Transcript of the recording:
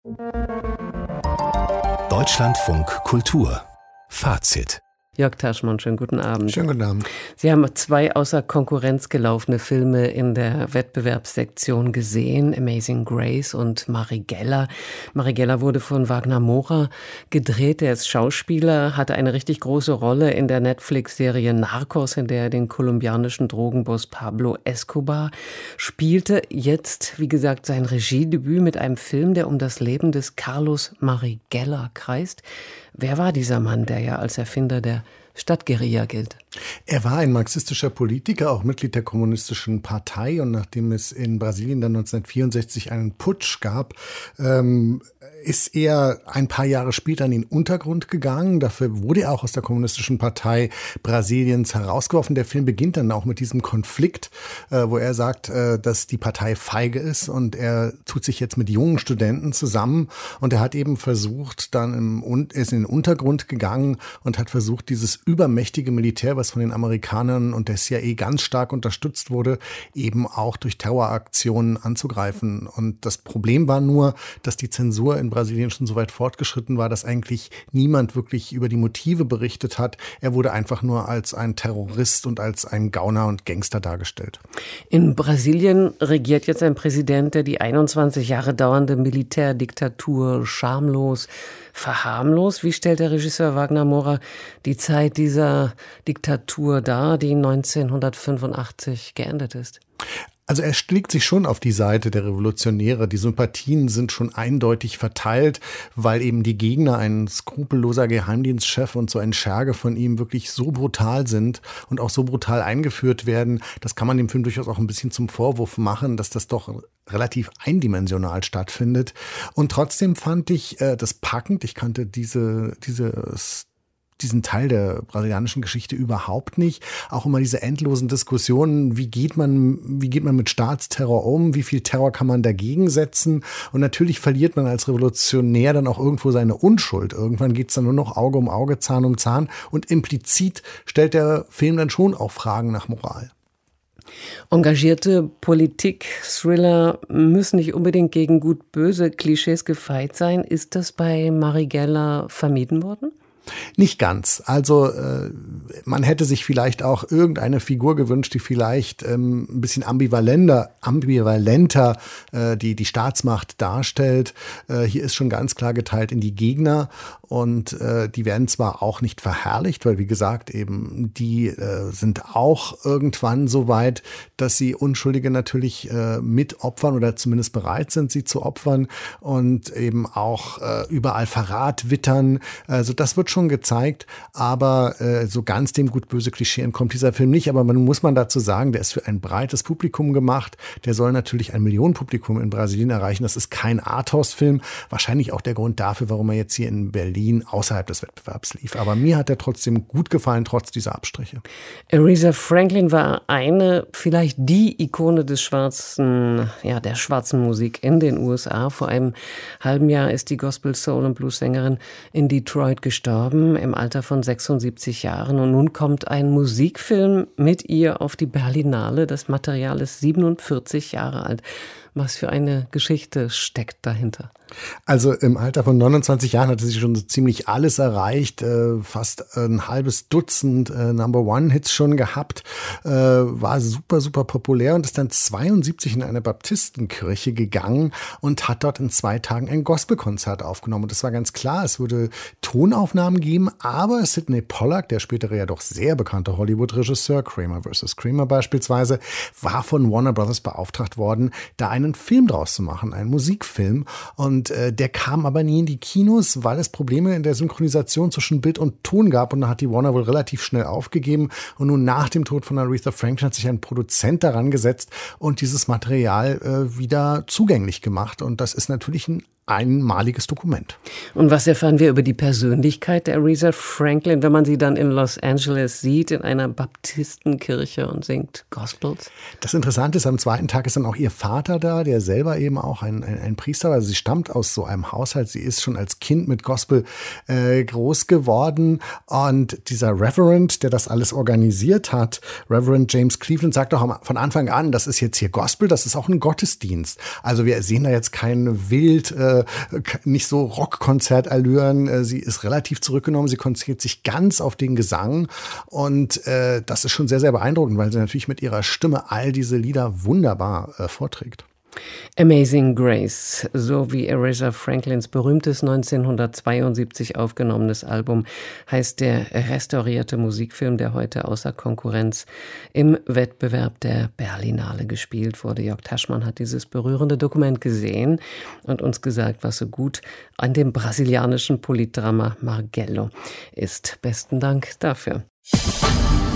Deutschlandfunk Kultur. Fazit. Jörg Taschmann, schönen guten Abend. Schönen guten Abend. Sie haben 2 außer Konkurrenz gelaufene Filme in der Wettbewerbssektion gesehen, Amazing Grace und Marighella. Marighella wurde von Wagner Moura gedreht. Er ist Schauspieler, hatte eine richtig große Rolle in der Netflix-Serie Narcos, in der er den kolumbianischen Drogenboss Pablo Escobar spielte. Jetzt, wie gesagt, sein Regiedebüt mit einem Film, der um das Leben des Carlos Marighella kreist. Wer war dieser Mann, der ja als Erfinder der Stadtguerilla gilt? Er war ein marxistischer Politiker, auch Mitglied der Kommunistischen Partei. Und nachdem es in Brasilien dann 1964 einen Putsch gab, ist er ein paar Jahre später in den Untergrund gegangen. Dafür wurde er auch aus der Kommunistischen Partei Brasiliens herausgeworfen. Der Film beginnt dann auch mit diesem Konflikt, wo er sagt, dass die Partei feige ist und er tut sich jetzt mit jungen Studenten zusammen. Und er hat eben versucht, er ist in den Untergrund gegangen und hat versucht, dieses übermächtige Militär, was von den Amerikanern und der CIA ganz stark unterstützt wurde, eben auch durch Terroraktionen anzugreifen. Und das Problem war nur, dass die Zensur in Brasilien schon so weit fortgeschritten war, dass eigentlich niemand wirklich über die Motive berichtet hat. Er wurde einfach nur als ein Terrorist und als ein Gauner und Gangster dargestellt. In Brasilien regiert jetzt ein Präsident, der die 21 Jahre dauernde Militärdiktatur schamlos verharmlost. Wie stellt der Regisseur Wagner Moura die Zeit dieser Diktatur dar, die 1985 geendet ist? Also er schlägt sich schon auf die Seite der Revolutionäre. Die Sympathien sind schon eindeutig verteilt, weil eben die Gegner, ein skrupelloser Geheimdienstchef und so ein Scherge von ihm wirklich so brutal sind und auch so brutal eingeführt werden. Das kann man dem Film durchaus auch ein bisschen zum Vorwurf machen, dass das doch relativ eindimensional stattfindet. Und trotzdem fand ich das packend. Ich kannte diesen Teil der brasilianischen Geschichte überhaupt nicht. Auch immer diese endlosen Diskussionen, wie geht man mit Staatsterror um, wie viel Terror kann man dagegen setzen? Und natürlich verliert man als Revolutionär dann auch irgendwo seine Unschuld. Irgendwann geht es dann nur noch Auge um Auge, Zahn um Zahn. Und implizit stellt der Film dann schon auch Fragen nach Moral. Engagierte Politik-Thriller müssen nicht unbedingt gegen gut-böse Klischees gefeit sein. Ist das bei Marighella vermieden worden? Nicht ganz. Also man hätte sich vielleicht auch irgendeine Figur gewünscht, die vielleicht ein bisschen ambivalenter die Staatsmacht darstellt. Hier ist schon ganz klar geteilt in die Gegner und die werden zwar auch nicht verherrlicht, weil wie gesagt eben die sind auch irgendwann so weit, dass sie Unschuldige natürlich mitopfern oder zumindest bereit sind, sie zu opfern und eben auch überall Verrat wittern. Also das wird schon gezeigt, aber so ganz dem gut-böse Klischee entkommt dieser Film nicht. Aber muss man dazu sagen, der ist für ein breites Publikum gemacht. Der soll natürlich ein Millionenpublikum in Brasilien erreichen. Das ist kein Arthouse-Film. Wahrscheinlich auch der Grund dafür, warum er jetzt hier in Berlin außerhalb des Wettbewerbs lief. Aber mir hat er trotzdem gut gefallen, trotz dieser Abstriche. Aretha Franklin war vielleicht die Ikone der schwarzen Musik in den USA. Vor einem halben Jahr ist die Gospel, Soul und Blues-Sängerin in Detroit gestorben, im Alter von 76 Jahren. Und nun kommt ein Musikfilm mit ihr auf die Berlinale. Das Material ist 47 Jahre alt. Was für eine Geschichte steckt dahinter? Also im Alter von 29 Jahren hatte sie schon so ziemlich alles erreicht, fast ein halbes Dutzend Number-One-Hits schon gehabt, war super, super populär und ist dann 72 in eine Baptistenkirche gegangen und hat dort in 2 Tagen ein Gospelkonzert aufgenommen. Und das war ganz klar, es würde Tonaufnahmen geben, aber Sidney Pollack, der spätere ja doch sehr bekannte Hollywood-Regisseur, Kramer vs. Kramer beispielsweise, war von Warner Brothers beauftragt worden, da einen Film draus zu machen, einen Musikfilm. Und der kam aber nie in die Kinos, weil es Probleme in der Synchronisation zwischen Bild und Ton gab. Und da hat die Warner wohl relativ schnell aufgegeben. Und nun nach dem Tod von Aretha Franklin hat sich ein Produzent daran gesetzt und dieses Material wieder zugänglich gemacht. Und das ist natürlich ein einmaliges Dokument. Und was erfahren wir über die Persönlichkeit der Aretha Franklin, wenn man sie dann in Los Angeles sieht, in einer Baptistenkirche und singt Gospels? Das Interessante ist, am 2. Tag ist dann auch ihr Vater da, der selber eben auch ein Priester war. Also sie stammt aus so einem Haushalt. Sie ist schon als Kind mit Gospel groß geworden. Und dieser Reverend, der das alles organisiert hat, Reverend James Cleveland, sagt auch von Anfang an, das ist jetzt hier Gospel, das ist auch ein Gottesdienst. Also wir sehen da jetzt kein wild nicht so Rockkonzertallüren. Sie ist relativ zurückgenommen, sie konzentriert sich ganz auf den Gesang und das ist schon sehr, sehr beeindruckend, weil sie natürlich mit ihrer Stimme all diese Lieder wunderbar vorträgt. Amazing Grace, so wie Aretha Franklins berühmtes 1972 aufgenommenes Album, heißt der restaurierte Musikfilm, der heute außer Konkurrenz im Wettbewerb der Berlinale gespielt wurde. Jörg Taschmann hat dieses berührende Dokument gesehen und uns gesagt, was so gut an dem brasilianischen Politdrama Margello ist. Besten Dank dafür.